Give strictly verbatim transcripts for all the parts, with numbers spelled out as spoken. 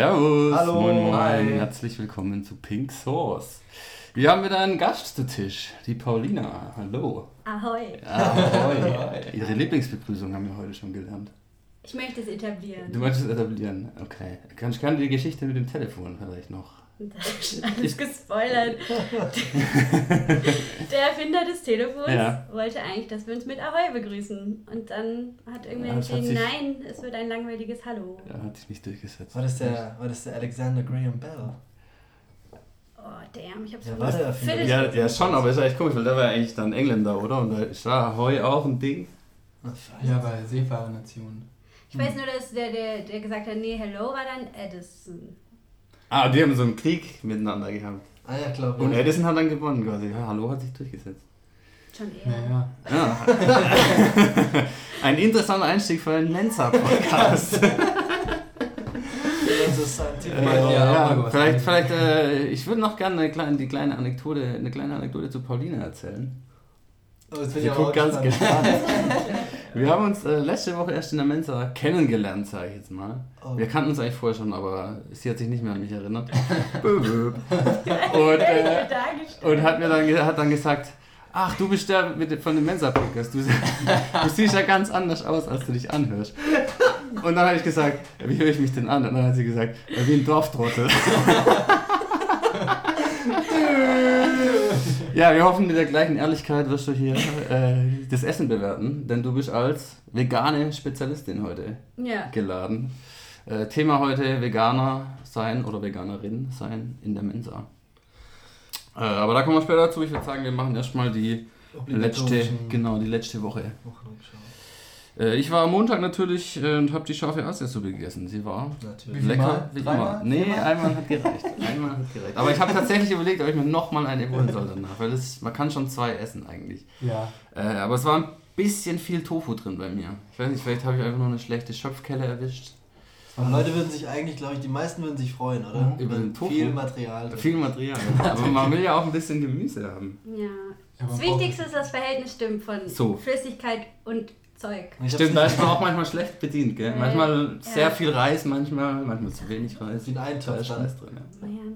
Servus, hallo, moin moin, hi. Herzlich willkommen zu Pink Sauce. Wir haben wieder einen Gast zu Tisch, die Paulina. Hallo. Ahoi. Ahoi. Ihre Lieblingsbegrüßung haben wir heute schon gelernt. Ich möchte es etablieren. Du möchtest es etablieren, okay. Ich kann die Geschichte mit dem Telefon vielleicht noch. Das ist schon alles gespoilert. Der Erfinder des Telefons ja. wollte eigentlich, dass wir uns mit Ahoi begrüßen. Und dann hat irgendwer Ja, entschieden, sich, nein, es wird ein langweiliges Hallo. Ja, hat sich nicht durchgesetzt. War das der, war das der Alexander Graham Bell? Oh, damn, ich hab's ja, war der Erfinder. Ja, ja, schon, aber ist eigentlich komisch, weil der war eigentlich dann Engländer, oder? Und da ist Ahoi auch ein Ding. Ja, bei Seefahrernationen. Ich weiß nur, dass der, der, der gesagt hat, nee, hello, war dann Edison. Ah, die haben so einen Krieg miteinander gehabt. Ah ja, klar. Und Edison hat dann gewonnen quasi. Ja, Hallo hat sich durchgesetzt. Schon eher. Ja, ja. Ein interessanter Einstieg für einen Mensa-Podcast. äh, ja, ja, vielleicht, vielleicht äh, ich würde noch gerne eine kleine, die kleine Anekdote, eine kleine Anekdote zu Paulina erzählen. Oh, jetzt bin ich guck ganz gespannt. Wir haben uns äh, letzte Woche erst in der Mensa kennengelernt, sage ich jetzt mal. Oh. Wir kannten uns eigentlich vorher schon, aber sie hat sich nicht mehr an mich erinnert. und, äh, und hat mir dann, hat dann gesagt, ach, du bist der mit, von dem Mensa-Podcast. Du, du siehst ja ganz anders aus, als du dich anhörst. Und dann habe ich gesagt, wie höre ich mich denn an? Und dann hat sie gesagt, wie ein Dorftrottel. Ja, wir hoffen, mit der gleichen Ehrlichkeit wirst du hier äh, das Essen bewerten, denn du bist als vegane Spezialistin heute ja. geladen. Äh, Thema heute Veganer sein oder Veganerin sein in der Mensa. Äh, aber da kommen wir später dazu. Ich würde sagen, wir machen erstmal die letzte, genau, die letzte Woche. Äh, ich war am Montag natürlich äh, und habe die scharfe Asiasuppe gegessen. Sie war natürlich. lecker, wie immer. Nee, einmal hat gereicht. Einmal hat gereicht. Aber ich habe tatsächlich überlegt, ob ich mir nochmal eine holen soll danach, weil das, man kann schon zwei essen eigentlich. Ja. Äh, aber es war ein bisschen viel Tofu drin bei mir. Ich weiß nicht, vielleicht habe ich einfach nur eine schlechte Schöpfkelle erwischt. Aber Leute würden sich eigentlich, glaube ich, die meisten würden sich freuen, oder? Mhm. Über den Tofu. Viel Material. Drin. Viel Material. Aber man will ja auch ein bisschen Gemüse haben. Ja. Das Wichtigste ist, das Verhältnis stimmt von so. Flüssigkeit und Zeug. Stimmt, da ist man auch manchmal schlecht bedient, gell? Manchmal ja. sehr viel Reis, manchmal, manchmal zu wenig Reis. In einen Topf da ist drin.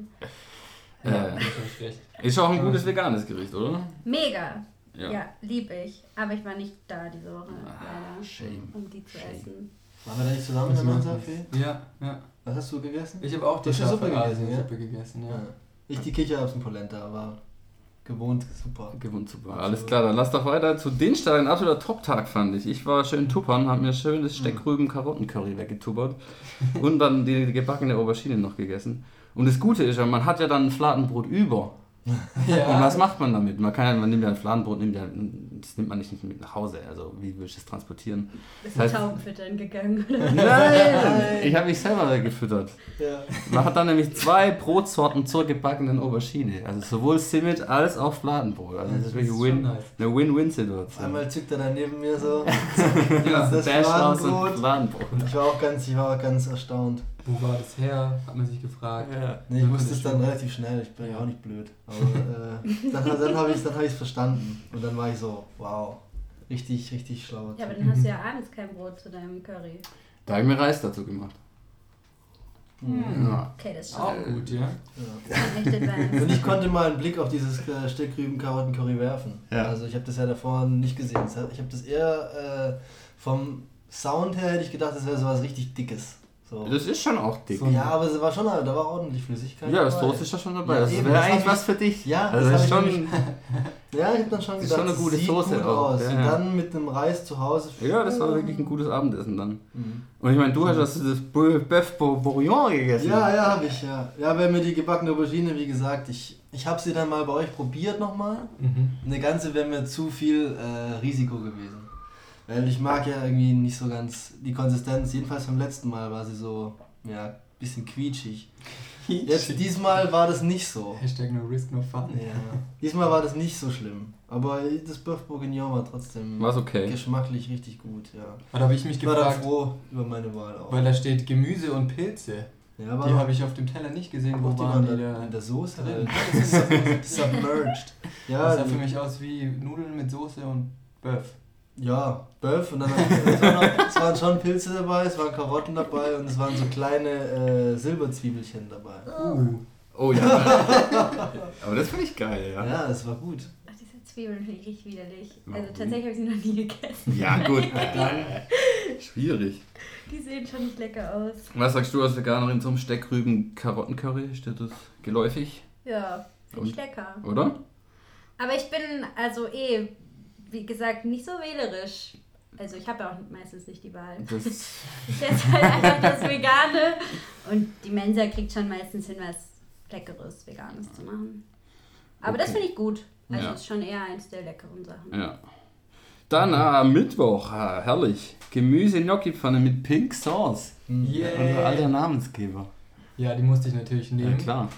Ja. Ja, äh, ist auch ein gutes veganes Gericht, oder? Mega. Ja, ja lieb ich. Aber ich war nicht da diese Woche, ah, leider, shame. um die zu shame. essen. Waren wir da nicht zusammen in der Mensa, Fee? Ja, ja. Was hast du gegessen? Ich habe auch die Suppe gegessen, Suppe gegessen, ja. ja. Ich die Kichererbsenpolenta, aber gewohnt super. Gewohnt super. Alles klar, dann lass doch weiter zu Dienstag. Ein absoluter Top-Tag fand ich. Ich war schön tuppern, hab mir schön das Steckrüben-Karotten-Curry weggetuppert und dann die, die gebackene Aubergine noch gegessen. Und das Gute ist ja, man hat ja dann ein Fladenbrot über. Ja. Und was macht man damit? Man kann ja, man nimmt ja ein Fladenbrot, nimmt ja, das nimmt man nicht mit nach Hause. Also wie würde ich das transportieren? Bist du Tauben füttern gegangen? Oder? Nein! Ich habe mich selber gefüttert. Ja. Man hat dann nämlich zwei Brotsorten zur gebackenen Aubergine. Also sowohl Simmet als auch Fladenbrot. Also das ist wirklich Win, nice. Eine Win-Win-Situation. Einmal zückt er dann neben mir so. Ja, das Fladenbrot. Fladenbrot. Ich war auch ganz, ich war auch ganz erstaunt. Wo war das her? Hat man sich gefragt. Ja. Nee, ich wusste es dann relativ schnell, ich bin ja auch nicht blöd. Aber äh, dann, dann habe ich es dann hab verstanden. Und dann war ich so, wow, richtig, richtig schlau. Ja, aber dann hast du ja abends kein Brot zu deinem Curry. Da habe ich mir Reis dazu gemacht. Mhm. Ja. Okay, das ist schon auch gut, ja. ja. Und ich konnte mal einen Blick auf dieses äh, Steckrüben-Karotten-Curry werfen. Ja. Also ich habe das ja davor nicht gesehen. Ich habe das eher äh, vom Sound her hätte ich gedacht, das wäre sowas richtig Dickes. So. Das ist schon auch dick. Ja, aber es war schon, da war ordentlich Flüssigkeit. Ja, das Toast ist ja schon dabei. Ja, das eben, wäre das eigentlich ich, was für dich. Ja, also das ist schon. Nämlich, ja, ich hab dann schon das gedacht, ist schon eine gute sieht Soße gut auch. aus. Ja, und ja. dann mit dem Reis zu Hause. Ja, das war wirklich ein gutes Abendessen dann. Mhm. Und ich meine, du hast das, das Bœuf Bourguignon gegessen. Ja, ja, habe ich, ja. Ja, wenn mir die gebackene Aubergine, wie gesagt, ich, ich habe sie dann mal bei euch probiert nochmal. Mhm. Eine ganze wäre mir zu viel äh, Risiko gewesen. Weil ich mag ja irgendwie nicht so ganz die Konsistenz. Jedenfalls beim letzten Mal war sie so, ja, bisschen quietschig. Jetzt, diesmal war das nicht so. Hashtag no risk, no fun. Ja. Diesmal war das nicht so schlimm. Aber das Bœuf Bourguignon war trotzdem War's okay. geschmacklich richtig gut, ja. Da habe ich mich Ich war gefragt, da froh über meine Wahl auch. weil da steht Gemüse und Pilze. Ja, aber die habe ich auf dem Teller nicht gesehen, wo die waren da, die da in der Soße drin? halt. Submerged. Ja, das sah für mich aus wie Nudeln mit Soße und Bœuf. Ja, Böff und dann es waren, noch, es waren schon Pilze dabei, es waren Karotten dabei und es waren so kleine äh, Silberzwiebelchen dabei. Uh. Oh ja. Aber das finde ich geil, ja. Ja, das war gut. Ach, diese Zwiebeln finde ich richtig widerlich. Warum? Also tatsächlich habe ich sie noch nie gegessen. Ja, gut. Dann schwierig. Die sehen schon nicht lecker aus. Was sagst du als Veganerin zum Steckrüben-Karotten-Curry? Ist dir das geläufig? Ja, finde ich Und? lecker. Oder? Aber ich bin also eh, wie gesagt, nicht so wählerisch. Also ich habe ja auch meistens nicht die Wahl. Das Ich esse halt einfach das Vegane. Und die Mensa kriegt schon meistens hin, was Leckeres, Veganes zu machen. Aber Okay. das finde ich gut. Also Ja. ist schon eher eins der leckeren Sachen. Ja. Dann äh, Mittwoch, äh, herrlich. Gemüse-Gnocchi-Pfanne mit Pink Sauce. Yeah. Unser alter Namensgeber. Ja, die musste ich natürlich Ja, nehmen. klar.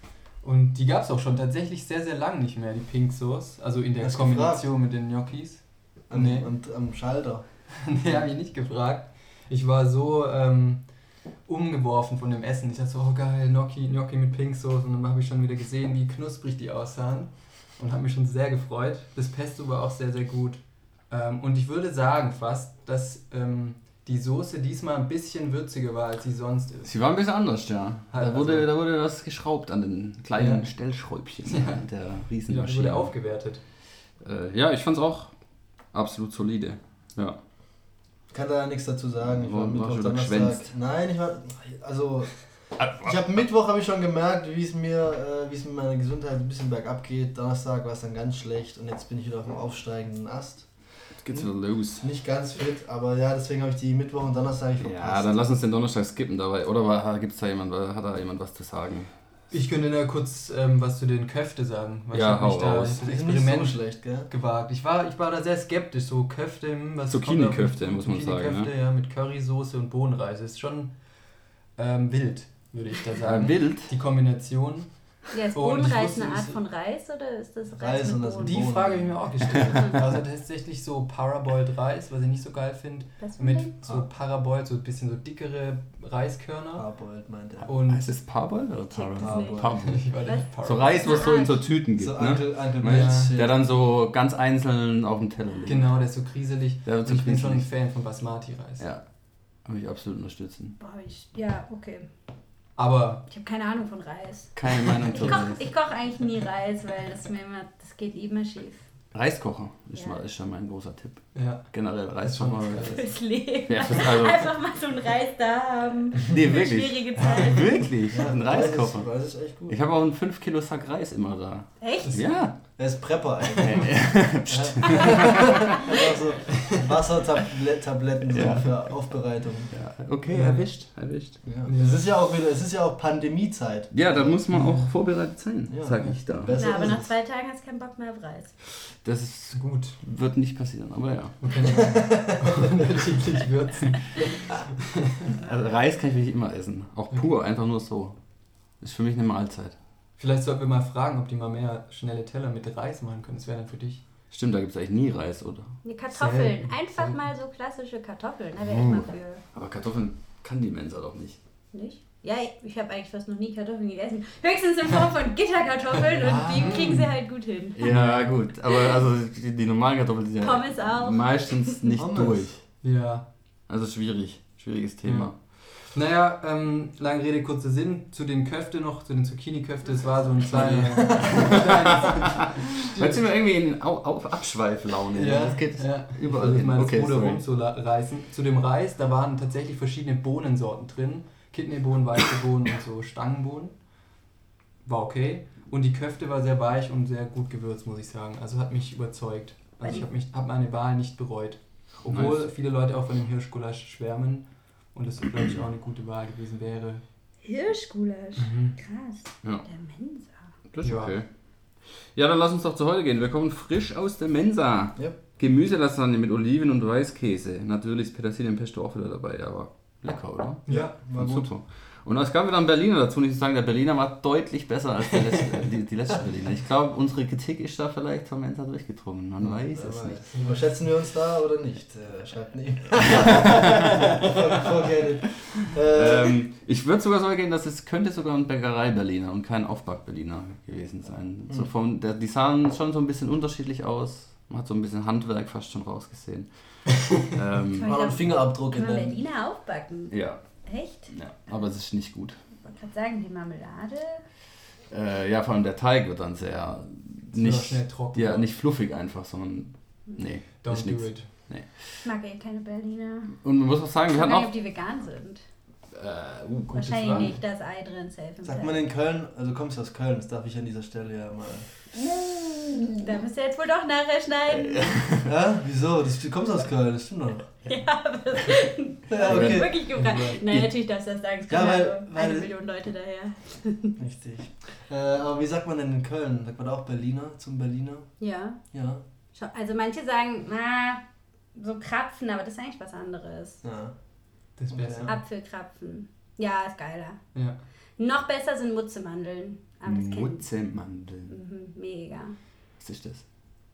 Und die gab es auch schon tatsächlich sehr, sehr lang nicht mehr, die Pink Sauce. Also in der Hast du Kombination mit den Gnocchis. Am, Nee. am, am Schalter. Nee, habe ich nicht gefragt. Ich war so ähm, umgeworfen von dem Essen. Ich dachte so, oh geil, Gnocchi, Gnocchi mit Pink Sauce. Und dann habe ich schon wieder gesehen, wie knusprig die aussahen. Und habe mich schon sehr gefreut. Das Pesto war auch sehr, sehr gut. Ähm, und ich würde sagen fast, dass ähm, die Soße diesmal ein bisschen würziger war, als sie sonst ist. Sie war ein bisschen anders, ja. Halt, Da wurde, also- da wurde was geschraubt an den kleinen Ja. Stellschräubchen Ja. der Die wurde Riesenmaschine. aufgewertet. Äh, ja, ich fand's auch absolut solide. Ja. Kann da nichts dazu sagen. Ich war War- Mittwoch, warst du da Donnerstag. geschwänzt? Nein, ich war. Also. Ich habe Mittwoch habe ich schon gemerkt, wie es mir, äh, wie es mit meiner Gesundheit ein bisschen bergab geht. Donnerstag war es dann ganz schlecht und jetzt bin ich wieder auf dem aufsteigenden Ast. Jetzt geht's wieder los. Nicht ganz fit, aber ja, deswegen habe ich die Mittwoch und Donnerstag nicht verpasst. Ja, dann lass uns den Donnerstag skippen dabei. Oder war, gibt's da jemand, hat da jemand was zu sagen? Ich könnte da kurz ähm, was zu den Köfte sagen. Weil Ja, ich habe mich hau da raus. das Die sind Experiment nicht so schlecht, gell? gewagt. Ich war, ich war da sehr skeptisch, so Köfte, hm, was Zucchini-Köfte, kommt da- muss man sagen, Zucchini-Köfte, ja, mit Currysoße und Bohnenreis. Ist schon ähm, wild, würde ich da sagen. Äh, wild. Die Kombination. Ja, ist Und ich Bohnenreis wusste eine Art nicht- von Reis oder ist das Reis, Reis und mit das Bohnen? Die Bohnen. Frage habe ich mir auch gestellt. Also tatsächlich so Paraboiled Reis, was ich nicht so geil finde. Das Mit Ding? so Paraboiled, so ein bisschen so dickere Reiskörner. Parboiled meint er. Und Heißt es Parboil oder check das Parboil? nicht. Parboil. ich war Was? nicht Paraboiled. So Reis, was so in so Tüten gibt, So ne? Uncle, Uncle Meinst Ben's Der dann so ganz einzeln auf dem Teller liegt. Genau, der ist so kriselig. Der wird Und so ich bin schon ein krieselig. Fan von Basmati-Reis. Ja, würde ich absolut unterstützen. Boah, ich, ja, okay. Aber Ich habe keine Ahnung von Reis. Keine Meinung Ich zu koche Reis. ich koch eigentlich nie Reis, weil das mir immer, das geht immer schief. Reiskocher ist, Ja. mal, ist schon mein großer Tipp. ja, Generell Reiskocher. Fürs Leben. Ja, das ist also, Einfach mal so einen Reis da haben. nee, Für wirklich. schwierige Zeiten. Wirklich, Ja, ein Reis ist, Reiskocher. Reis ist echt gut. Ich habe auch einen fünf Kilo Sack Reis immer da. Echt? Ja. Er ist Prepper eigentlich. Einfach so Wassertabletten so Ja. für Aufbereitung. Ja, okay, Ja. erwischt, erwischt. Ja. Es ist ja auch wieder, es ist ja auch Pandemiezeit. Ja, da muss man auch vorbereitet sein, Ja. sag ich da. Besser Na, aber ist nach es. zwei Tagen hast du keinen Bock mehr auf Reis. Das ist, gut. wird nicht passieren, aber ja. Wir können ja unterschiedlich würzen. Also Reis kann ich wirklich immer essen. Auch pur, einfach nur so. Ist für mich eine Mahlzeit. Vielleicht sollten wir mal fragen, ob die mal mehr schnelle Teller mit Reis machen können. Das wäre dann für dich. Stimmt, da gibt es eigentlich nie Reis, oder? Die Kartoffeln. Selten, Einfach selten. mal so klassische Kartoffeln. Da wäre ich mal für. Aber Kartoffeln kann die Mensa doch nicht. Nicht? Ja, ich, ich habe eigentlich fast noch nie Kartoffeln gegessen. Höchstens in Form von Gitterkartoffeln und die kriegen sie halt gut hin. Ja, gut. Aber also die, die normalen Kartoffeln sind ja Pommes auch. meistens nicht Pommes. durch. Ja. Also schwierig. Schwieriges Thema. Naja, ähm, lange Rede, kurzer Sinn. Zu den Köfte noch, zu den Zucchini-Köfte. Es war so ein kleiner... Jetzt sind wir irgendwie in Au- auf Abschweiflaune. Ja, das geht ja. überall Ich hin. mal das Okay, Ruder sorry. rumzureißen. Zu dem Reis, da waren tatsächlich verschiedene Bohnensorten drin. Kidneybohnen, weiße Bohnen und so Stangenbohnen. War okay. Und die Köfte war sehr weich und sehr gut gewürzt, muss ich sagen. Also hat mich überzeugt. Also ich habe mich hab meine Wahl nicht bereut. Obwohl Nice. viele Leute auch von dem Hirschgulasch schwärmen. Und das, glaube ich, auch eine gute Wahl gewesen wäre. Hirschgulasch. Mhm. Krass. Ja. Der Mensa. Das ist Ja. okay. Ja, dann lass uns doch zu heute gehen. Wir kommen frisch aus der Mensa. Ja. Gemüselasagne mit Oliven und Weißkäse. Natürlich ist Petersilien-Pesto auch wieder dabei, aber lecker, oder? Ja, war gut. Super. Und es gab wieder einen Berliner dazu. Und ich muss sagen, der Berliner war deutlich besser als der letzte, die, die letzte Berliner. Ich glaube, unsere Kritik ist da vielleicht vom Mensa durchgedrungen. Man weiß Wer es weiß. nicht. Überschätzen wir uns da oder nicht? Äh, schreibt nie. Vorgängig. äh, Ähm, ich würde sogar so gehen, dass es könnte sogar ein Bäckerei-Berliner und kein Aufback-Berliner gewesen sein. So vom, der, die sahen schon so ein bisschen unterschiedlich aus. Man hat so ein bisschen Handwerk fast schon rausgesehen. ähm, War noch ein Fingerabdruck Kann in man der... Berliner aufbacken? ja, Echt? ja, aber es ist nicht gut. Ich wollte gerade sagen, die Marmelade. Äh, ja, vor allem der Teig wird dann sehr Das wird auch nicht, schnell trocken. ja, nicht fluffig einfach, sondern nee, Don't ist do nix. it. Ich mag eh keine Berliner. Und man muss auch sagen, Ich wir weiß hatten nicht, auch... ob die vegan sind. Äh, uh, gute Wahrscheinlich Frage. nicht, da ist Ei drin, safe im Sagt Teig. man in Köln, also du kommst aus Köln, das darf ich an dieser Stelle ja mal... Da müsst ihr jetzt wohl doch nachher schneiden. Ja, wieso? Das, du kommst aus Köln, das stimmt doch. Ja, aber Ja, okay. okay. Wirklich gefragt. Nein, natürlich darfst du das sagen. Es Ja, kommen weil- ja nur eine weil- Million Leute daher. Richtig. Äh, aber wie sagt man denn in Köln? Sagt man da auch Berliner zum Berliner? Ja. Ja. Schau, also manche sagen, na, so Krapfen, aber das ist eigentlich was anderes. Ja. Das ist besser. Apfelkrapfen. Ja, ist geiler. Ja. Noch besser sind Mutzemandeln. Aber das kennt Mutzemandeln. mhm, mega. Was ist das?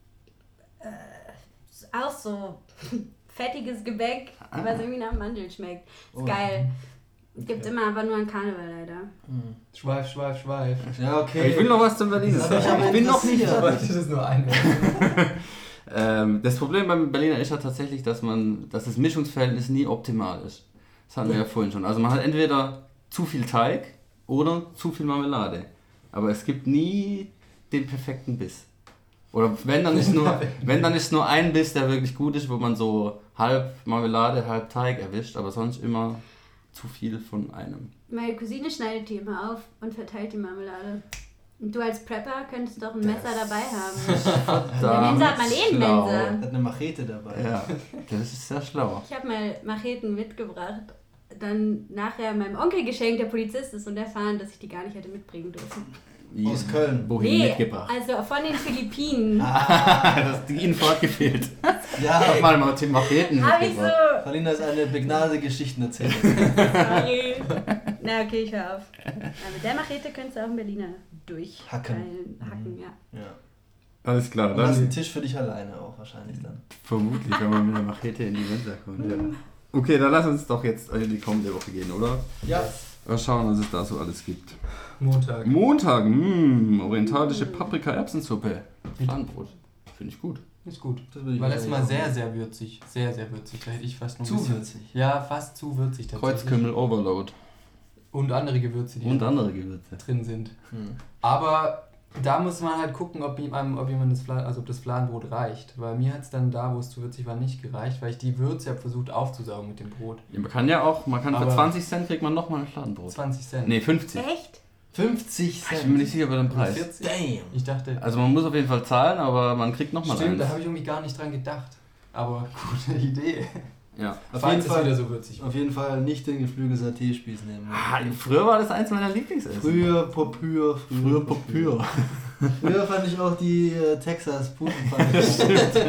Ist auch so fettiges Gebäck, Ah. was irgendwie nach Mandeln schmeckt. Ist Oh. geil. Gibt's Okay. immer, aber nur an Karneval leider. Hm. Schweif, schweif, schweif. Ja, okay. Ich will noch was zum Berliner Das hat mich sagen. aber Ich bin noch nicht interessiert. Ich wollte das nur einwenden. Ähm, das Problem beim Berliner ist ja tatsächlich, dass man, dass das Mischungsverhältnis nie optimal ist. Das hatten wir ja vorhin schon. Also man hat entweder zu viel Teig oder zu viel Marmelade. Aber es gibt nie den perfekten Biss. Oder wenn dann ist nur, wenn dann ist nur ein Biss, der wirklich gut ist, wo man so halb Marmelade, halb Teig erwischt, aber sonst immer zu viel von einem. Meine Cousine schneidet die immer auf und verteilt die Marmelade. Und du als Prepper könntest doch ein Messer dabei haben. In der Mensa hat man eh einen schlau. Mensa. Hat eine Machete dabei. Ja, das ist sehr schlau. Ich habe mal Macheten mitgebracht, dann nachher meinem Onkel geschenkt, der Polizist ist, und erfahren, dass ich die gar nicht hätte mitbringen dürfen. Wie- Aus Köln. Wohin Nee, mitgebracht? also von den Philippinen. Das ist ihnen fortgefehlt. Ja, Hab mal mal den Macheten Habe ich so. mitgebracht. Paulina ist eine begnadete Geschichtenerzählerin. Sorry. Na, okay, ich hör auf. Aber mit der Machete könntest du auch einen Berliner durchhacken. Hacken. Hacken, ja. Ja. Alles klar, Und hast einen dann Tisch für dich alleine auch wahrscheinlich dann. vermutlich, wenn man mit einer Machete in die Mensa kommt. Ja. Okay, dann lass uns doch jetzt in die kommende Woche gehen, oder? Ja. Mal schauen, was es da so alles gibt. Montag. Montag, mh, orientalische Paprika-Erbsensuppe. Fladenbrot. Finde ich gut. Ist gut. Das will ich War letztes Mal wahrscheinlich sehr, sehr würzig. Sehr, sehr würzig. Da hätte ich fast noch ein Zu bisschen- würzig. Ja, fast zu würzig tatsächlich. Kreuzkümmel Overload. Und andere Gewürze, die Und andere Gewürze. drin sind. Hm. Aber da muss man halt gucken, ob jemand, ob jemand das, Fla also ob das Fladenbrot reicht. Weil mir hat es dann da, wo es zu würzig war, nicht gereicht, weil ich die Würze habe versucht aufzusaugen mit dem Brot. Ja, man kann ja auch, man kann für Aber- zwanzig Cent kriegt man nochmal ein Fladenbrot. zwanzig Cent. Nee, fünfzig. Echt? fünfzig Ich bin mir Cent. nicht sicher über den Preis. vierzig? Damn. Ich dachte, Also man muss auf jeden Fall zahlen, aber man kriegt nochmal stimmt, eins. da habe ich irgendwie gar nicht dran gedacht. Aber gute Idee. Ja. Auf Falls jeden, es Fall, wieder so würzig. auf jeden Fall nicht den Geflügel-Saté-Spieß nehmen. Ah, früher war das eins meiner Lieblingsessen. Früher Popür, Früher Popür. Früher fand ich auch die äh, Texas Putenpfanne.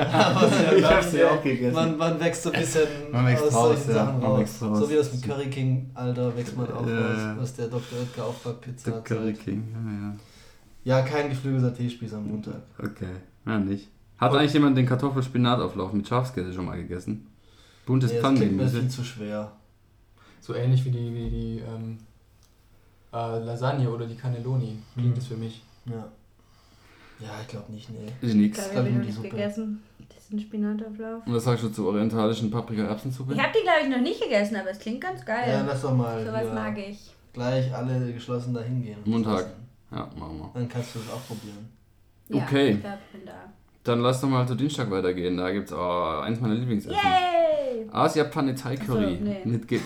Ich hab sie auch gegessen. Man, man wächst so ein bisschen Man wächst aus raus, solchen ja. Sachen Man raus. wächst raus. So wie das mit Curry King, Alter, wächst man auch Ja, raus. ja. Was der Doktor Oetker Aufbackpizza Der hat. Curry King. Ja, Ja, kein Geflügel-Saté-Spieß am Montag. ja. Okay. Ja, nicht. Hat eigentlich jemand den Kartoffelspinatauflauf mit Schafskäse schon mal gegessen? Buntes Nee, das klingt mir Pfannengemüse. viel zu schwer. So ähnlich wie die, wie die ähm, äh, Lasagne oder die Cannelloni klingt Mhm. das für mich. Ja. Ja, ich glaube nicht, nee. Ist nix. Ich glaub, glaube, ich nur habe die nicht Suppe. gegessen. Das ist ein Spinatauflauf. Und was sagst du zur orientalischen Paprika-Erbsensuppe? Ich habe die, glaube ich, noch nicht gegessen, aber es klingt ganz Ja, geil. lass doch mal So was ja, mag ich. gleich alle geschlossen dahin gehen. Montag. Ja, machen wir. Dann kannst du das auch probieren. Ja, Okay. ich glaube, ich bin da. Dann lass doch mal zu Dienstag weitergehen. Da gibt's oh, eins meiner Lieblingsessen. Yay! Asia Pfanne Thai Curry. Ach so, nee. Mit Ge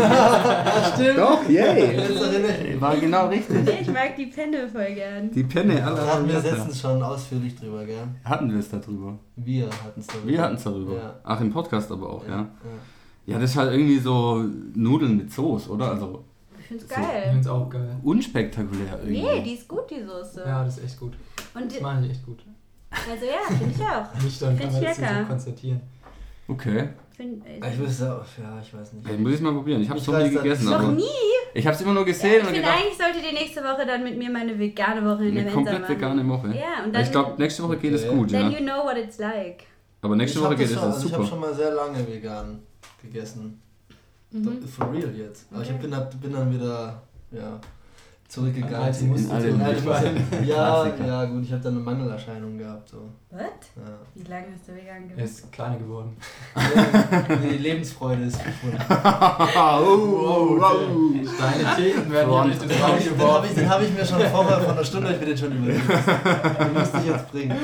Stimmt. Doch, yay! Jetzt erinnere ich. War genau richtig. Ich mag die Penne voll gern. Die Penne Da aller hatten wir Variante. letztens schon ausführlich drüber, gell? Hatten wir es darüber? Wir hatten es darüber. Wir hatten es darüber. Ja. Ach, im Podcast aber auch, ja. Ja. Ja, das ist halt irgendwie so Nudeln mit Soße, oder? Also Ich find's So. Ich geil. finde es auch geil. unspektakulär irgendwie. Nee, die ist gut, die Soße. Ja, das ist echt gut. Und Das meine ich echt gut. also ja, finde ich auch. Nicht dann kann Find man ich das lecker. so konstatieren. Okay. Find, Ich wüsste auch, ja, ich weiß nicht. Ich muss es mal probieren. Ich habe Ich so nie weiß, dass- gegessen, noch aber nie. ich habe es immer nur Ja, gesehen ich und finde, gedacht, eigentlich solltet ihr nächste Woche dann mit mir meine vegane Woche in der eine Mensa komplett machen. vegane Woche. Ja, und Aber dann, ich glaube, nächste Woche geht es Okay. gut, then ja. you know what it's like. Aber nächste ich Woche hab geht das es schon, das also ich habe super. schon mal sehr lange vegan gegessen. Mhm. For real jetzt. Aber ich Okay. bin, bin dann wieder, ja, zurückgegangen. Alte Muster Alte zurückgefallen. Ja, Klassiker. ja, gut, ich habe dann eine Mangelerscheinung gehabt. So. Was? Ja. Wie lange hast du vegan Er gemacht? ist kleiner geworden. Nee, die Lebensfreude ist gefunden. oh, Deine Theken werden hier nicht ins Den Raum habe ich, geworfen. ich, den hab ich mir schon vorher von einer Stunde ich mir den schon überlegt. Den musste ich jetzt bringen.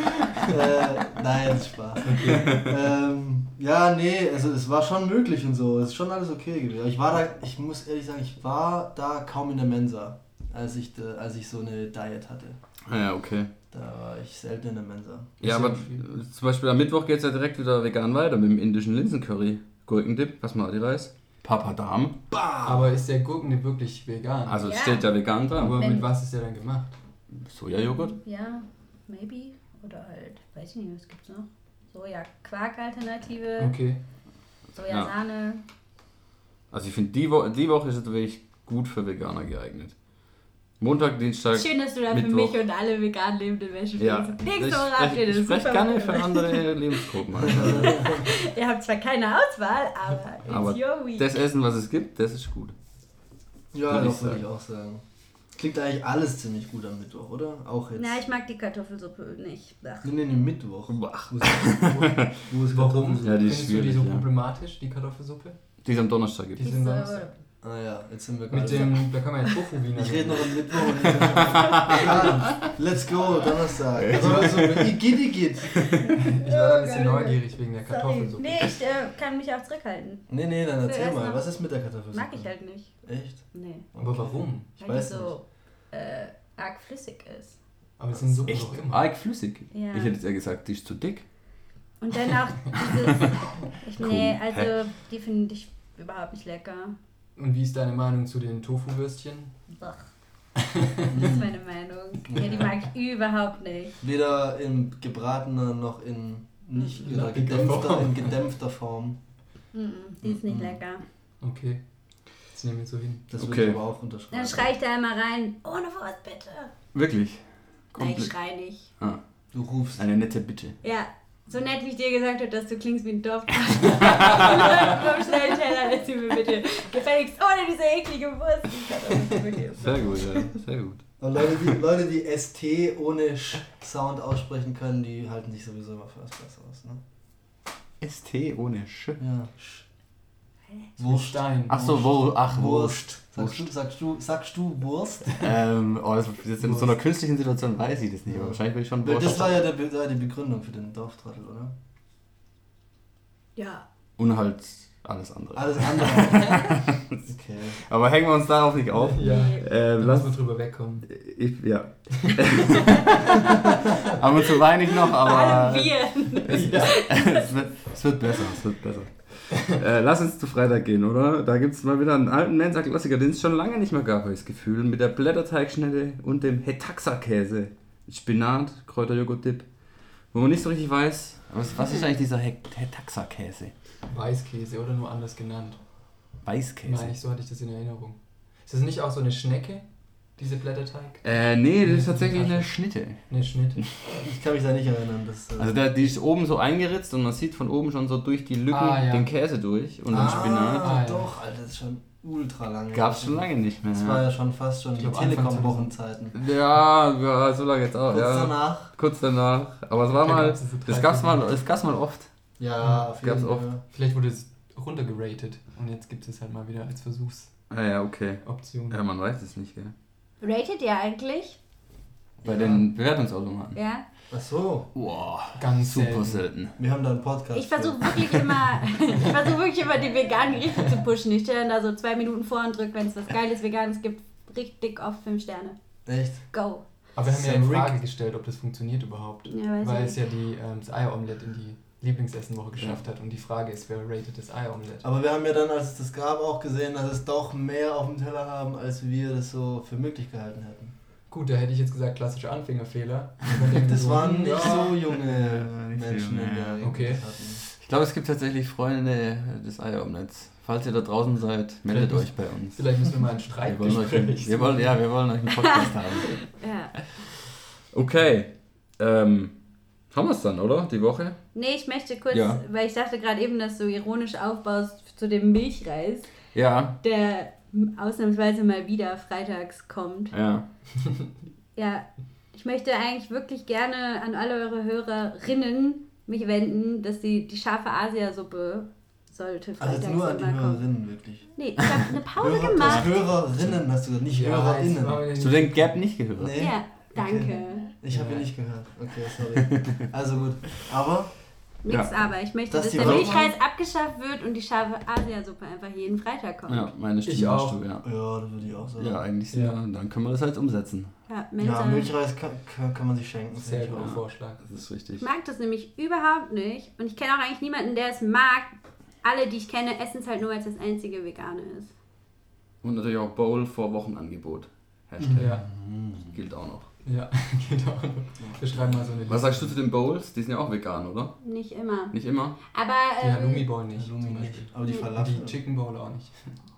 Äh, nein, ist Spaß. Okay. Ähm, ja, nee, also es war schon möglich und so. Es ist schon alles okay gewesen. Aber ich war da, ich muss ehrlich sagen, ich war da kaum in der Mensa, als ich, da, als ich so eine Diet hatte. Ja, okay. Da war ich selten in der Mensa. Ja, aber zum Beispiel am Mittwoch geht es ja direkt wieder vegan weiter mit dem indischen Linsencurry. Gurkendip, was mal die Reis? Papadam. Aber ist der Gurkendip wirklich vegan? Also es Ja. steht ja vegan dran. aber Wenn- mit was ist der dann gemacht? Sojajoghurt? Ja, maybe. Oder halt, weiß ich nicht, was gibt's noch? Soja-Quark-Alternative, Okay. Sojasahne. Also ich finde, die, Wo die Woche ist jetzt wirklich gut für Veganer geeignet. Montag, Dienstag. Schön, dass du da für Mittwoch. mich und alle vegan lebenden Menschen Ja, sprichst. ich Nächste Woche habt ihr spreche das sprech super gerne gut. für andere Lebensgruppen. Also. Ihr habt zwar keine Auswahl, aber it's Aber your week. das Essen, was es gibt, das ist gut. Ja, Würde ich doch, würde ich sagen. auch sagen. Klingt eigentlich alles ziemlich gut am Mittwoch, oder? Auch jetzt. Na, ich mag die Kartoffelsuppe nicht. Ach. Nee, nee, nee, Mittwoch. Bach. Wo ist, wo, wo ist Warum? Ja, die ist Findest du die schwierig, so ja. problematisch, die Kartoffelsuppe? Die es am Donnerstag gibt. Die Die sind so- sonst... Ah ja, jetzt sind wir Mit gerade- dem, da kann man ja Tofu-Wiener Ich rede noch nehmen. am Mittwoch und ich ja, let's go, Donnerstag. Also, also Igitt, Igitt. Ich war da ein bisschen geil. neugierig wegen der Sorry. Kartoffelsuppe. Nee, ich äh, kann mich auch zurückhalten. Nee, nee, dann erzähl Zuerst mal, noch- was ist mit der Kartoffelsuppe? Mag ich halt nicht. Echt? Nee. Aber warum? Ich Weil weiß die so äh, arg flüssig ist. Aber es sind Suppen Echt doch immer. arg flüssig. Ja. Ich hätte jetzt eher gesagt, die ist zu dick. Und dann auch dieses. Ich, nee, Cool. also die finde ich überhaupt nicht lecker. Und wie ist deine Meinung zu den Tofu-Würstchen? Doch. Das ist meine Meinung. Ja, die mag ich überhaupt nicht. Weder in gebratener noch in nicht In oder lappiger gedämpfter, Form. in gedämpfter Form. Mhm, die ist nicht Mhm. lecker. Okay. Das nehmen wir so hin. Das Okay. würde ich aber auch unterschreiben. Dann schrei ich da immer rein, ohne Wurst bitte. Wirklich? Nein, ich Komplett. schrei nicht. Ah, Du rufst. eine nette Bitte. Ja, so nett wie ich dir gesagt habe, dass du klingst wie ein Dorf. Komm schnell, Teller, erzähl mir bitte. Gefälligst ohne diese eklige Wurst. Das ist wirklich so. Sehr gut, ja. Sehr gut. Und Leute, die, Leute, die S T ohne Sch-Sound aussprechen können, die halten sich sowieso immer für was Besseres. Ne? S T ohne Sch. Ja. Sch. Wurst. Stein. Ach so, wo, ach, Wurst. Wurst. Sagst du, sagst du, sagst du Wurst? Ähm, oh, das, jetzt in so einer künstlichen Situation weiß ich das nicht, aber wahrscheinlich will ich schon Wurst. Das war ja der, Be- war die Begründung für den Dorftrottel, oder? Ja. Und halt alles andere. Alles andere. Okay. Aber hängen wir uns darauf nicht auf. Ja. Äh, Da lass müssen wir drüber wegkommen. ich, ja. Ab und zu weine ich noch, Vor aber allem wir. es, wird, es wird besser, es wird besser. Äh, lass uns zu Freitag gehen, oder? Da gibt es mal wieder einen alten Mensa-Klassiker, den es schon lange nicht mehr gab, habe ich das Gefühl. Mit der Blätterteigschnelle und dem Hetaxa-Käse. Spinat, Kräuterjoghurt-Dip. Wo man nicht so richtig weiß, was, was ist eigentlich dieser Hetaxa-Käse? Weißkäse oder nur anders genannt. Weißkäse. Meine ich, so hatte ich das in Erinnerung. Ist das nicht auch so eine Schnecke, diese Blätterteig? Äh, nee, das ist tatsächlich eine Schnitte. Ne, Schnitte. Ich kann mich da nicht erinnern. Das, äh Also der, die ist oben so eingeritzt und man sieht von oben schon so durch die Lücken Ah, ja. den Käse durch und den ah, Spinat. Ah, ja. doch, Alter, das ist schon ultra lange. Gab's schon lange nicht mehr. Das war ja schon fast schon Ich die glaub, Anfang Telekom-Wochenzeiten. Ja, ja, so lange jetzt auch. Kurz Ja. danach. Kurz danach. Aber es war Da mal, gab's diese das drei gab's mal, Stunden. das gab's mal oft. Ja, auf Gab's jeden oft. Fall. Vielleicht wurde es runtergeratet und jetzt gibt es halt mal wieder als Versuchsoption. Ah ja, okay. Ja. Ja, man weiß es nicht, gell? Ratet ihr eigentlich? Bei Ja. den Bewertungsautomaten. Ja. Ach so, Boah, Ganz super selten. selten. wir haben da einen Podcast. Ich versuche wirklich immer, ich versuche wirklich immer die veganen Gerichte zu pushen. Ich stelle dann da so zwei Minuten vor und drücke, wenn es was Geiles Veganes gibt, richtig auf fünf Sterne. Echt? Go. Aber wir haben ja Sam in Rick. Frage gestellt, ob das funktioniert überhaupt. Ja, weiß Weil ich es ja die, ähm, das Eieromelett in die Lieblingsessenwoche geschafft hat. Und die Frage ist, wer ratet das Eieromelett? Aber wir haben ja dann, als es das gab, auch gesehen, dass es doch mehr auf dem Teller haben, als wir das so für möglich gehalten hätten. Gut, da hätte ich jetzt gesagt, klassischer Anfängerfehler. Und dann denken wir Das so, waren hm, nicht ja, so junge Ja, nicht so Menschen junge, in der ja. Gegend Okay. hatten. Ich glaube, es gibt tatsächlich Freunde des Eieromelets. Falls ihr da draußen seid, meldet Vielleicht euch bei uns. Vielleicht müssen wir mal ein Wir wollen euch, Streitgespräch. wir wollen, ja, wir wollen euch einen Podcast haben. Ja. Okay. Ähm, haben wir es dann, oder? Die Woche? Nee, ich möchte kurz, Ja. weil ich dachte gerade eben, dass du ironisch aufbaust zu dem Milchreis. Ja. Der ausnahmsweise mal wieder freitags kommt. Ja. Ja, ich möchte eigentlich wirklich gerne an alle eure Hörerinnen mich wenden, dass die, die scharfe Asiasuppe sollte Also freitags jetzt nur an die immer kommen. Hörerinnen, wirklich. Nee, ich habe eine Pause Hörer, gemacht. Hörerinnen hast du gesagt, nicht Ja, HörerInnen. jetzt machen wir Hast du den Gap nicht gehört? Nee. Ja, danke. Okay. Ich habe Ja. ihn nicht gehört. Okay, sorry. Also gut. Aber Nix Ja. aber. Ich möchte, Dass dass die der Woche- Milchreis abgeschafft wird und die scharfe Asiasuppe einfach jeden Freitag kommt. Ja, meine Stimme Ich auch. hast du, ja. ja, das würde ich auch sagen. Ja, eigentlich Ja. ja. Dann können wir das halt umsetzen. Ja, Mensa. Ja, Milchreis kann, kann, kann man sich schenken. Sehr finde ich guter auch. Vorschlag. Das ist richtig. Ich mag das nämlich überhaupt nicht. Und ich kenne auch eigentlich niemanden, der es mag. Alle, die ich kenne, essen es halt nur, weil es das einzige Vegane ist. Und natürlich auch Bowl vor Wochenangebot. Hashtag. Ja, Gilt auch noch. ja, genau. Wir schreiben mal so eine Liste. Was sagst du zu den Bowls? Die sind ja auch vegan, oder? Nicht immer. Nicht immer? Aber Die ähm, Halloumi Bowl nicht, Halloumi zum nicht. Beispiel. Aber die Nee. Falafel. Die Chicken Bowl auch nicht.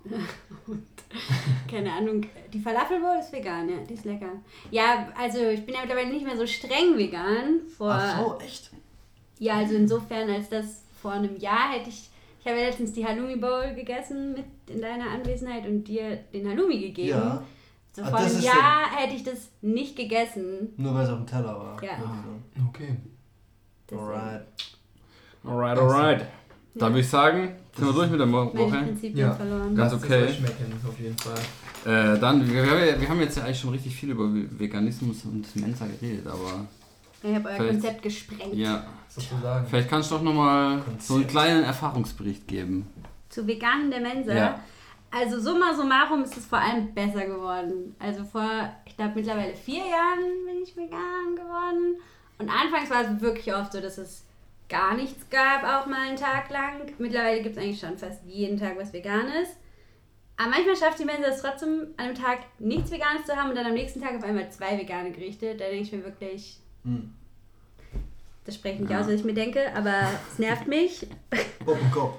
keine Ahnung, die Falafelbowl ist vegan, ja, die ist lecker. Ja, also ich bin ja mittlerweile nicht mehr so streng vegan. Vor, Ach so, echt? Ja, also insofern, als das vor einem Jahr hätte ich, ich habe ja letztens die Halloumi Bowl gegessen mit in deiner Anwesenheit und dir den Halloumi gegeben. Ja. So Ah, vor das einem ist Jahr hätte ich das nicht gegessen. Nur weil es auf dem Teller war. Ja. Also, Okay. Deswegen. alright. Alright, alright. Dann würde ich sagen, sind wir durch mit der Mo- Meine Woche. Prinzipien Ja. verloren. Ganz Lasst es okay. euch schmecken, auf jeden Fall. Äh, dann, wir, wir, wir haben jetzt ja eigentlich schon richtig viel über Veganismus und Mensa geredet, aber Ich habe euer Vielleicht- Konzept gesprengt. ja, Sozusagen. vielleicht kannst du doch nochmal Konzept. so einen kleinen Erfahrungsbericht geben. Zu veganen der Mensa. Ja. Also summa summarum ist es vor allem besser geworden. Also vor, ich glaube mittlerweile vier Jahren bin ich vegan geworden. Und anfangs war es wirklich oft so, dass es gar nichts gab, auch mal einen Tag lang. Mittlerweile gibt es eigentlich schon fast jeden Tag was vegan ist. Aber manchmal schafft die Mensa es trotzdem, an einem Tag nichts Veganes zu haben und dann am nächsten Tag auf einmal zwei vegane Gerichte. Da denke ich mir wirklich, Hm. das spricht nicht Ja. aus, was ich mir denke, aber es nervt mich. Robocop.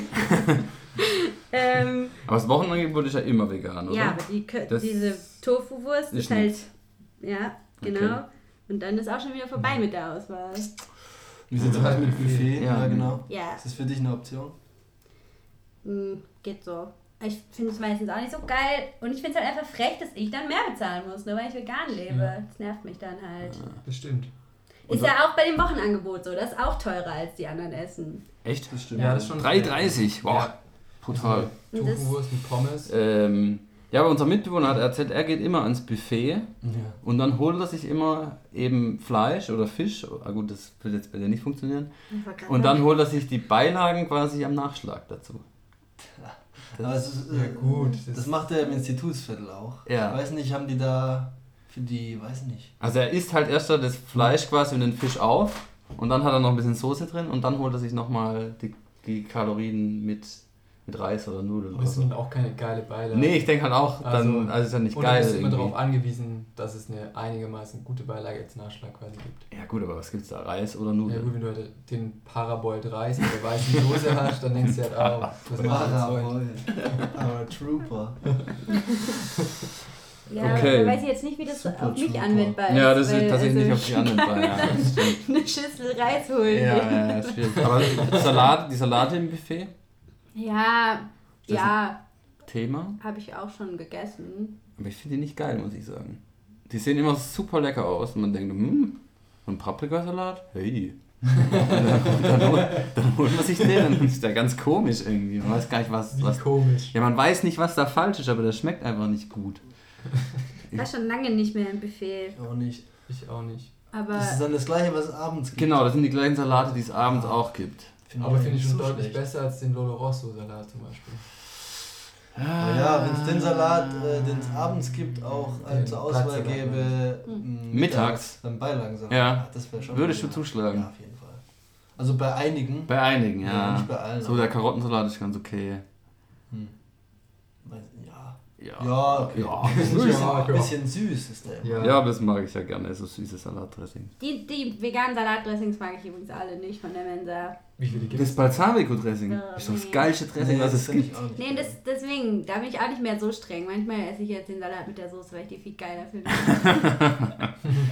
ähm, Aber das Wochenangebot ist ja immer vegan, oder? ja, aber die, Kö- Das diese Tofu-Wurst ist ist halt, nix. ja, genau. Okay. Und dann ist auch schon wieder vorbei mit der Auswahl. Wie sieht es aus mit Buffet? Ja. Ja, genau. Ja, Ist das für dich eine Option? mh, geht so. Ich finde es meistens auch nicht so geil und ich finde es halt einfach frech, dass ich dann mehr bezahlen muss, nur weil ich vegan lebe. Ja. Das nervt mich dann halt. Das stimmt. Ist ja auch bei dem Wochenangebot so, das ist auch teurer als die anderen Essen. Echt? Das stimmt. Ja, das ist schon. drei dreißig, wow, Ja. brutal. Und das- Tofu-Wurst mit Pommes. Ähm, ja, aber unser Mitbewohner hat erzählt, er geht immer ans Buffet Ja. und dann holt er sich immer eben Fleisch oder Fisch. Ah gut, das wird jetzt bei dir nicht funktionieren. Ich wollte grad Und dann sagen, holt er sich die Beilagen quasi am Nachschlag dazu. Aber es ist, äh, Ja, gut, Das, das- macht er im Institutsviertel auch. Ja. Ich weiß nicht, haben die da für die, weiß nicht. Also er isst halt erst das Fleisch quasi und den Fisch auf und dann hat er noch ein bisschen Soße drin und dann holt er sich nochmal die, die Kalorien mit, mit Reis oder Nudeln. Aber Oder es so. sind auch keine geile Beilage. Nee, ich denke halt auch, dann, Also- also ist ja nicht Und geil. du bist immer irgendwie. darauf angewiesen, dass es eine einigermaßen gute Beilage als Nachschlag quasi gibt. Ja gut, aber was gibt's da? Reis oder Ja Nudeln? gut, wenn du halt den Paraboiled Reis mit der weißen Soße hast, dann denkst du halt auch, was macht das Zeug? Paraboy. Aber Trooper. ja, Okay. da weiß ich jetzt nicht, wie das Super auf mich Trooper. anwendbar ist. Ja, das weil, ist tatsächlich also, nicht auf die anderen Beine. Ja, das stimmt. eine Schüssel Reis holen. Ja, ja, ja, schwierig. Aber die Salat, die Salate im Buffet, Ja, Das ja, Thema. habe ich auch schon gegessen. Aber ich finde die nicht geil, muss ich sagen. Die sehen immer super lecker aus und man denkt, hm, ein Paprikasalat? Hey. dann, dann, holt, dann holt man sich den, dann ist der ganz komisch irgendwie. Man weiß gar nicht, was, Wie was. komisch. Ja, man weiß nicht, was da falsch ist, aber der schmeckt einfach nicht gut. Ich war schon lange nicht mehr im Buffet. Ich auch nicht. Ich auch nicht. Aber Das ist dann das gleiche, was es abends gibt. Genau, das sind die gleichen Salate, die es abends auch gibt. Aber finde ich schon so deutlich schlecht. besser als den Lolo Rosso Salat zum Beispiel. Aber ja, wenn es den Salat, äh, den es abends gibt, auch äh, Den zur Auswahl Blattsalat, gäbe, Mhm. m, Mittags. dann Beilagensalat. Ja. Das wäre schon. Würdest du ja. zuschlagen? Ja, auf jeden Fall. Also bei einigen. Bei einigen, Ja, ja. nicht bei allen, So, aber- der Karottensalat ist ganz okay. Hm. Weiß- Ja. Ja, Ja, okay. Ja, Ein bisschen, Ja, ein bisschen süß ist der. Ja. ja, aber das mag ich ja gerne, so süßes Salatdressing. die, die veganen Salatdressings mag ich übrigens alle nicht von der Mensa. Wie viele gibt Das es? Balsamico-Dressing Ja, ist doch das nee. geilste Dressing, was es find ich gibt. auch nicht Nee, geil. das, deswegen, da bin ich auch nicht mehr so streng. Manchmal esse ich jetzt den Salat mit der Soße, weil ich die viel geiler finde.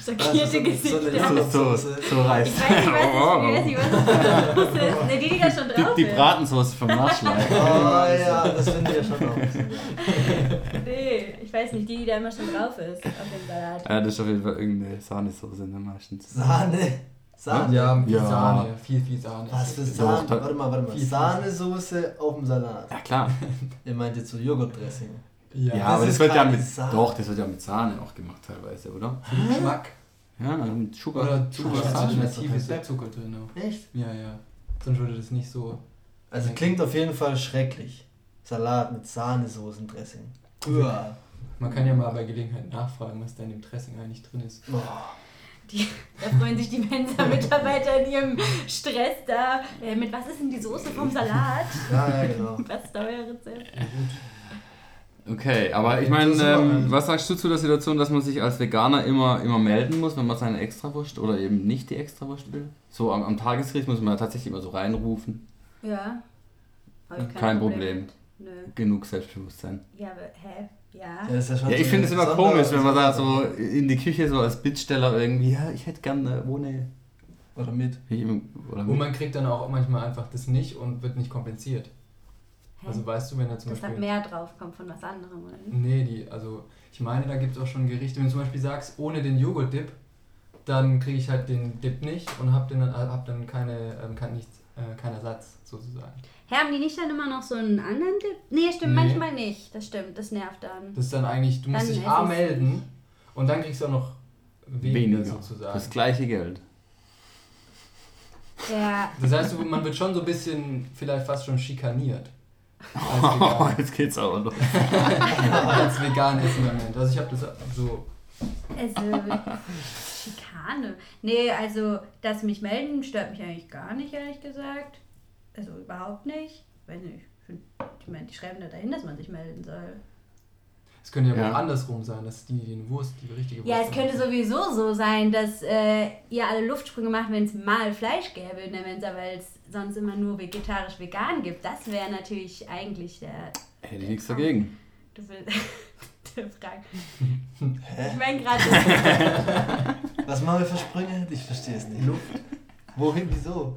Schockierte so, Gesichter. So, So, so, so reißt. Ich weiß nicht, was das, ich weiß nicht, was das Soße ist. Ne, die, die da schon drauf Die, die ist. Bratensoße vom Nachschlag. Oh ja, das finde ich ja schon auch. Nee, ich weiß nicht, die, die da immer schon drauf ist auf dem Salat. Ja, das ist auf jeden Fall irgendeine Sahnesoße ne, meistens. Sahne. Sahne? Ja, viel Ja. Sahne, viel, viel Sahne. Was für Doch, Sahne? da- Warte mal, warte mal. Viel Sahnesoße auf dem Salat. Ja, klar. Ihr meint jetzt so Joghurtdressing. Ja, Ja, aber das das ist wird ja keine mit. Sahne. Doch, das wird ja mit Sahne auch gemacht teilweise, oder? zum Geschmack. Ja, mit Sugar. Oder Zucker, Sugar- Alternativ ist Sugar- ja Zucker drin. auch. Echt? Ja, ja. Sonst würde das nicht so. Also klingt auf jeden Fall schrecklich. Salat mit Sahnesoßendressing. Uah. Man kann ja mal bei Gelegenheit nachfragen, was da in dem Dressing eigentlich drin ist. Oh. Die, da freuen sich die Mensa-Mitarbeiter in ihrem Stress da. Äh, mit was ist denn die Soße vom Salat? Ja, ja, genau. Was ist euer Rezept? Okay, aber ich meine, ähm, was sagst du zu der Situation, dass man sich als Veganer immer, immer melden muss, wenn man seine Extrawurst oder eben nicht die Extrawurst will? So am, am Tagesgericht muss man ja tatsächlich immer so reinrufen. Ja. Hab ich Kein Problem. mit. Nö. Genug Selbstbewusstsein. Ja, aber, hä? Ja. Ja, das ist ja schon Ja, ich so finde es eine immer Sonder- komisch, wenn man da Sonder- so in die Küche so als Bittsteller irgendwie, ja, ich hätte gerne ohne. Oder mit. Oder Und mit. man kriegt dann auch manchmal einfach das nicht und wird nicht kompensiert. Hä? Also weißt du, wenn da zum Dass da Beispiel... mehr drauf kommt von was anderem, oder? Nee, die, also ich meine, da gibt es auch schon Gerichte, wenn du zum Beispiel sagst, ohne den Joghurt-Dip, dann kriege ich halt den Dip nicht und hab, den dann, hab dann keine, ähm, kein, nichts, äh, keinen Ersatz sozusagen. Hä, haben die nicht dann immer noch so einen anderen Tipp? Nee, stimmt, Nee. manchmal nicht. Das stimmt, das nervt dann. Das ist dann eigentlich, du musst Dann dich ist A es- melden und dann kriegst du auch noch weniger, Weniger. sozusagen. Das gleiche Geld. Ja, Das heißt, du- man wird schon so ein bisschen, vielleicht fast schon schikaniert. Als Oh, vegan, jetzt geht's aber los. als vegan essen Moment. Also ich habe das so... also Schikane. Nee, also das mich melden stört mich eigentlich gar nicht, ehrlich gesagt. Also überhaupt nicht. Weiß nicht. Ich, find, ich meine, die schreiben da dahin, dass man sich melden soll. Es könnte ja, Ja. auch andersrum sein, dass die die Wurst, die richtige Wurst... Ja, es könnte haben. sowieso so sein, dass äh, ihr alle Luftsprünge macht, wenn es mal Fleisch gäbe in der Mensa, weil es sonst immer nur vegetarisch-vegan gibt. Das wäre natürlich eigentlich der... Hätte ich nichts dagegen. Du willst... du fragst. Ich meine gerade... Was machen wir für Sprünge? Ich verstehe es nicht. Luft. Wohin, wieso?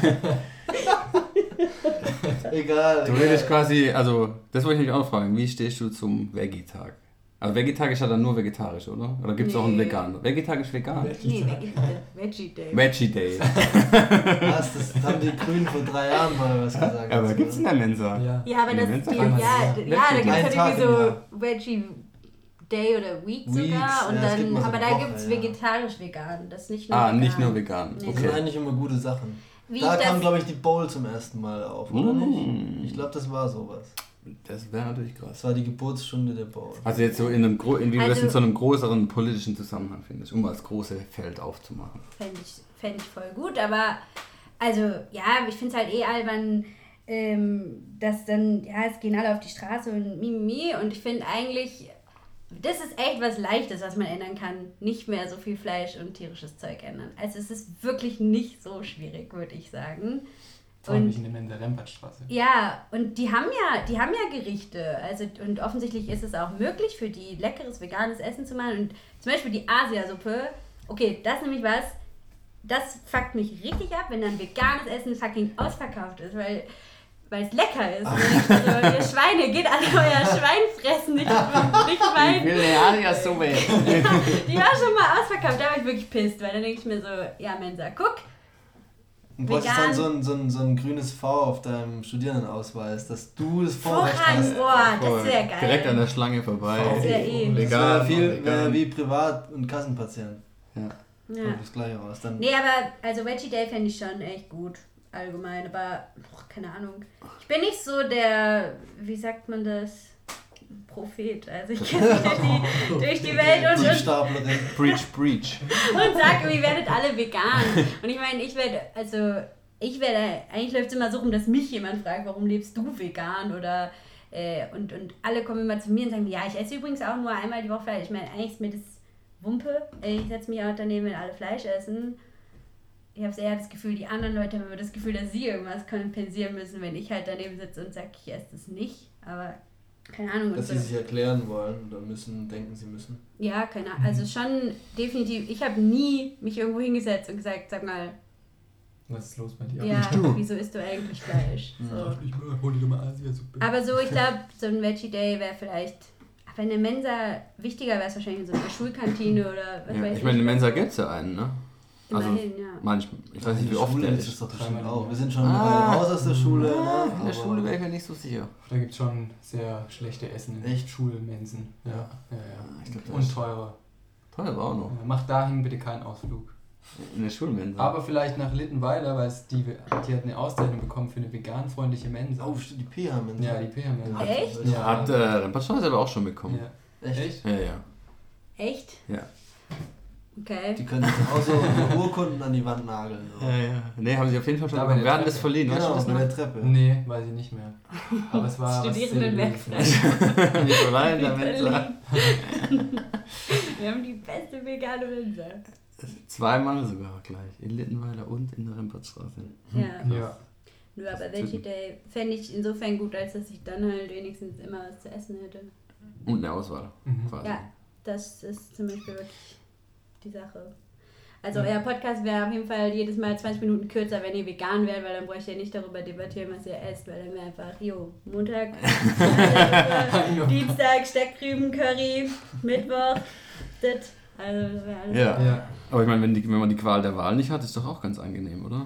Egal. Du egal. redest quasi, also, das wollte ich mich auch fragen, wie stehst du zum Veggie-Tag? Also Veggie-Tag ist ja dann nur vegetarisch, oder? Oder gibt es auch einen Nee. Vegan? Veggie-Tag ist vegan? Nee, Veggie, Veggie Day. Veggie Day. Was, das haben die Grünen vor drei Jahren mal was gesagt. Aber gibt's in der Mensa? Ja. Ja, aber das Ja, ist die, wenn's ja, einmal d- im ja, da Veggie gibt es Day. halt Ein irgendwie Tag im so Jahr. Veggie Day oder Week Weeks, sogar. Und ja, es gibt dann, mal so aber da Woche, gibt es ja. vegetarisch-vegan. Das ist nicht nur Ah, vegan. nicht nur vegan. Nee. Das Okay. sind eigentlich immer gute Sachen. Wie Da ich kam, das, glaube ich, die Bowl zum ersten Mal auf, oder Mm. nicht? Ich glaube, das war sowas. Das wäre natürlich krass. Das war die Geburtsstunde der Bowl. Also jetzt so in einem, Gro- in, wie du das Also- in so einem größeren politischen Zusammenhang findest, um das große Feld aufzumachen. fände ich, fänd ich voll gut, aber also ja, ich finde es halt eh albern, ähm, dass dann, ja, es gehen alle auf die Straße und mimimi und ich finde eigentlich, das ist echt was Leichtes, was man ändern kann. Nicht mehr so viel Fleisch und tierisches Zeug ändern. Also es ist wirklich nicht so schwierig, würde ich sagen. Vor allem Und- nicht in der Mensa Rempertstraße. Ja, und die haben ja, die haben ja Gerichte. Also, und offensichtlich ist es auch möglich für die leckeres veganes Essen zu machen. Und zum Beispiel die Asiasuppe, okay, das ist nämlich was, das fuckt mich richtig ab, wenn dann veganes Essen fucking ausverkauft ist, weil weil es lecker ist. Und ich so, ihr Schweine, geht alle euer Schwein fressen, nicht, nicht mein. eine Asiasuppe. Die war schon mal ausverkauft, da war ich wirklich pisst, weil dann denke ich mir so, ja Mensa, guck, Und bräuchtest vegan. dann so ein, so, ein, so ein grünes V auf deinem Studierendenausweis, dass du das Vorrecht Vorrang, hast. boah, das wäre geil. Direkt an der Schlange vorbei. Das wär eh. Das Vegan, wäre viel vegan. wär wie Privat- und Kassenpatient. Ja. Ja. Kommt das gleiche raus. Dann Nee, aber also Veggie Day fände ich schon echt gut, allgemein, aber boah, keine Ahnung. Ich bin nicht so der, wie sagt man das, Prophet. Also ich gehe durch die, durch die Welt und, und, Tiefstaplerin. Preach, preach. und sage, ihr werdet alle vegan. Und ich meine, ich werde, also ich werde, eigentlich läuft es immer so rum, dass mich jemand fragt, warum lebst du vegan oder äh, und, und alle kommen immer zu mir und sagen, ja, ich esse übrigens auch nur einmal die Woche Fleisch. Ich meine, eigentlich ist mir das Wumpe. Ich setze mich auch daneben, wenn alle Fleisch essen. Ich habe eher das Gefühl, die anderen Leute haben immer das Gefühl, dass sie irgendwas kompensieren müssen, wenn ich halt daneben sitze und sage, ich esse das nicht. Aber keine Ahnung. Dass so. sie sich erklären wollen oder müssen, denken sie müssen. Ja, keine Ahnung. Also schon definitiv, ich habe nie mich irgendwo hingesetzt und gesagt, sag mal, Was ist los bei dir? ja, wieso isst du eigentlich Fleisch? So. Ich hol dir doch mal Asiasuppe. Aber so, ich glaube, so ein Veggie Day wäre vielleicht, aber in der Mensa, wichtiger wäre es wahrscheinlich in so einer Schulkantine oder was Ja, weiß ich ich. meine, in der Mensa gibt es ja einen, ne? Also Immerhin, ja. manchmal. Ich weiß nicht, In wie der oft Schule der ist es ist. doch bestimmt Dreimal auch. im Wir sind schon Ah. raus aus der Schule. Ja, Ne? in der Aber Schule wäre ich mir nicht so sicher. Da gibt es schon sehr schlechte Essen in Echt? Schulmensen. Ja, ja, ja. Ich glaub, das Und ist- teurer. Teuer war auch noch. Ja, macht dahin bitte keinen Ausflug. In der Schulmensa. Aber vielleicht nach Littenweiler, weil es die, die hat eine Auszeichnung bekommen für eine veganfreundliche Mensa. Oh, die P H-Mensa. Ja, die P H-Mensa. Echt? Ja. Hat äh, Rempatschau selber auch schon bekommen. Ja. Echt? Echt? Ja, ja. Echt? Ja. Okay. Die können sich auch so Urkunden an die Wand nageln. So. Ja, ja. Nee, haben sie auf jeden Fall schon Da bei bekommen. der Wir hatten das Treppe. verliehen, weißt du Genau, das bei noch? der Treppe. Nee, weiß ich nicht mehr. Aber es war was Studierendenwerkstatt. Seriöses. Nikolai in der Mensa. Wir haben die beste vegane Mensa. Zweimal sogar gleich. In Littenweiler und in der Rempertstraße. Ja. Ja. Nur aber Veggie Day fände ich insofern gut, als dass ich dann halt wenigstens immer was zu essen hätte. Und eine Auswahl. Mhm. Quasi. Ja, das ist zum Beispiel wirklich die Sache. Also euer Podcast wäre auf jeden Fall jedes Mal zwanzig Minuten kürzer, wenn ihr vegan wärt, weil dann bräucht ihr nicht darüber debattieren, was ihr esst, weil dann wäre einfach, jo, Montag, Dienstag Steckrüben-Curry, Mittwoch, das. Also das wäre alles. Ja. Ja. Aber ich meine, wenn, die, wenn man die Qual der Wahl nicht hat, ist doch auch ganz angenehm, oder?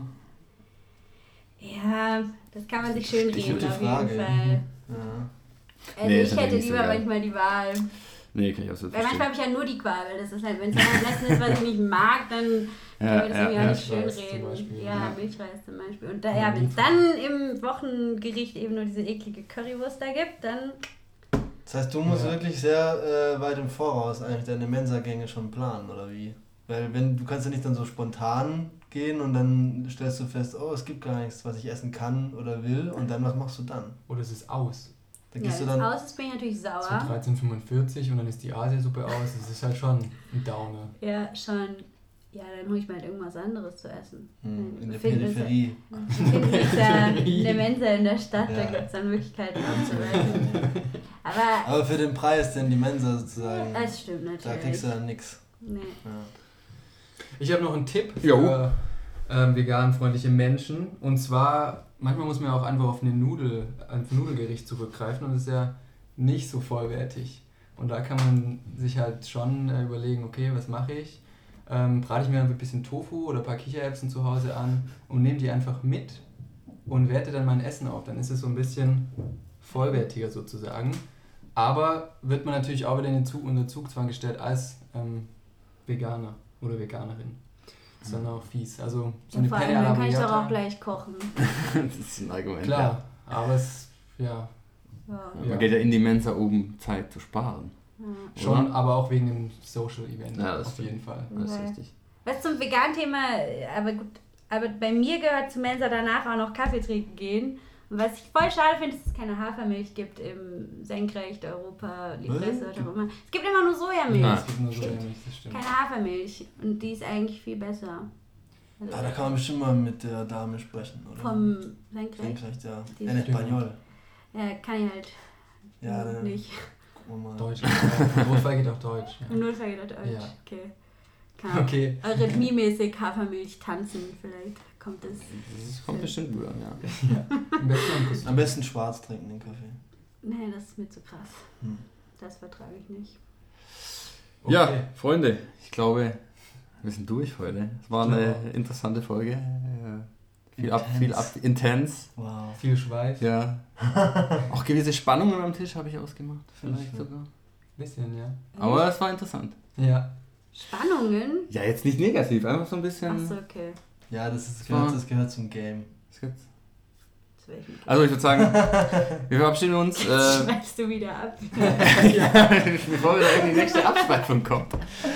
Ja, das kann man sich schön Die reden gute auf Frage. jeden Fall. Ja. Also Nee, ist ich natürlich hätte nicht so lieber geil. manchmal die Wahl. Nee, kann ich auch so Weil verstehen. manchmal habe ich ja nur die Qual, weil das ist halt, wenn es ein Essen ist, was ich nicht mag, dann Ja, kann ich das ja, irgendwie auch ja. nicht schön Milchreis zum reden. Beispiel, Ja, ja. Milchreis zum Beispiel. Und da, ja, wenn es dann im Wochengericht eben nur diese eklige Currywurst da gibt, dann Das heißt, du musst Ja. wirklich sehr äh, weit im Voraus eigentlich deine Mensa-Gänge schon planen, oder wie? Weil wenn du kannst ja nicht dann so spontan gehen und dann stellst du fest, oh, es gibt gar nichts, was ich essen kann oder will, und dann was machst du dann? Oder es ist aus. Dann ja, gehst wenn du es dann. aus ist, bin ich natürlich So sauer. dreizehn fünfundvierzig und dann ist die Asiasuppe aus. Das ist halt schon ein Downer. Ja, schon. Ja, dann hole ich mir halt irgendwas anderes zu essen. Hm, in der Finden ist ja- Peripherie. Finden ist ja in der Mensa in der Stadt, da Ja. gibt es dann Möglichkeiten auszuwählen. Aber Aber für den Preis, denn die Mensa sozusagen, das stimmt da kriegst du natürlich. dann nix. Nee. Ja. Ich habe noch einen Tipp Jo. für ähm, veganfreundliche Menschen. Und zwar, manchmal muss man ja auch einfach auf eine Nudel, ein Nudelgericht zurückgreifen und das ist ja nicht so vollwertig. Und da kann man sich halt schon äh, überlegen, okay, was mache ich? Ähm, brate ich mir ein bisschen Tofu oder ein paar Kichererbsen zu Hause an und nehme die einfach mit und werte dann mein Essen auf. Dann ist es so ein bisschen vollwertiger sozusagen. Aber wird man natürlich auch wieder in den Zug, unter Zugzwang gestellt als ähm, Veganer oder Veganerin. Das ist dann auch fies. Also so Ja, eine vor Penne allem, alla dann kann ich doch auch Briata. gleich kochen. Das ist ein Argument. Klar, aber es, ja, Ja. Ja. Ja. Man geht ja in die Mensa, um Zeit zu sparen. Ja. schon, Oder? aber auch wegen dem Social Event Ja, das auf stimmt. jeden Fall. Das ist Okay. richtig. Was zum Vegan-Thema, aber gut, aber bei mir gehört zu Mensa danach auch noch Kaffee trinken gehen. Und was ich voll schade finde, ist, dass es keine Hafermilch gibt im Senkrecht, Europa, Libresse, was auch immer. Es gibt immer nur Sojamilch, Ah. Es gibt nur so ähnlich, das stimmt. keine Hafermilch. Und die ist eigentlich viel besser. Also Ah, da kann man bestimmt mal mit der Dame sprechen, oder? vom Senkrecht. Senkrecht, ja. Die- En Español. Ja, kann ich halt Ja, dann nicht. gucken wir mal. Deutsch. Im Notfall geht auch Deutsch. Im Notfall geht das Deutsch. Ja. Okay. Kann Okay. Eurythmiemäßig Hafermilch tanzen, vielleicht kommt es. Das kommt bestimmt gut an, ja. Am besten am Kuss. Am besten schwarz trinken, den Kaffee. Nee, das ist mir zu krass. Hm. Das vertrage ich nicht. Ja, Okay. Freunde, ich glaube, wir sind durch heute. Es war eine interessante Folge. Ja. Viel ab, Intens. viel ab, intens. Wow. Viel Schweif. Ja. Auch gewisse Spannungen am Tisch habe ich ausgemacht, vielleicht Ja. sogar. Bisschen, ja. Aber es war interessant. Ja. Spannungen? Ja, jetzt nicht negativ, einfach so ein bisschen. Achso, okay. Ja, das, ist, das, war- gehört, das gehört zum Game. Was gibt's? Das will ich nicht. Also ich würde sagen, wir verabschieden uns. Jetzt Äh, schreibst du wieder ab. ja, bevor wieder irgendwie die nächste Abschweifung kommt.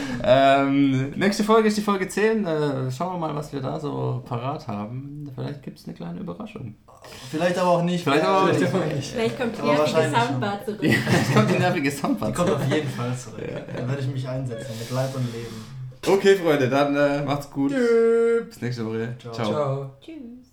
Ähm, nächste Folge ist die Folge zehn. Äh, schauen wir mal, was wir da so parat haben. Vielleicht gibt es eine kleine Überraschung. Vielleicht aber auch nicht. Vielleicht aber auch Vielleicht nicht. aber nicht. Vielleicht kommt die Aber nervige wahrscheinlich Soundbar zurück. Jetzt kommt die nervige Soundbar. Die kommt auf jeden Fall zurück. Ja, ja. Da werde ich mich einsetzen, mit Leib und Leben. Okay, Freunde, dann äh, macht's gut. Bis nächste Woche. Ciao. Ciao. Ciao. Tschüss.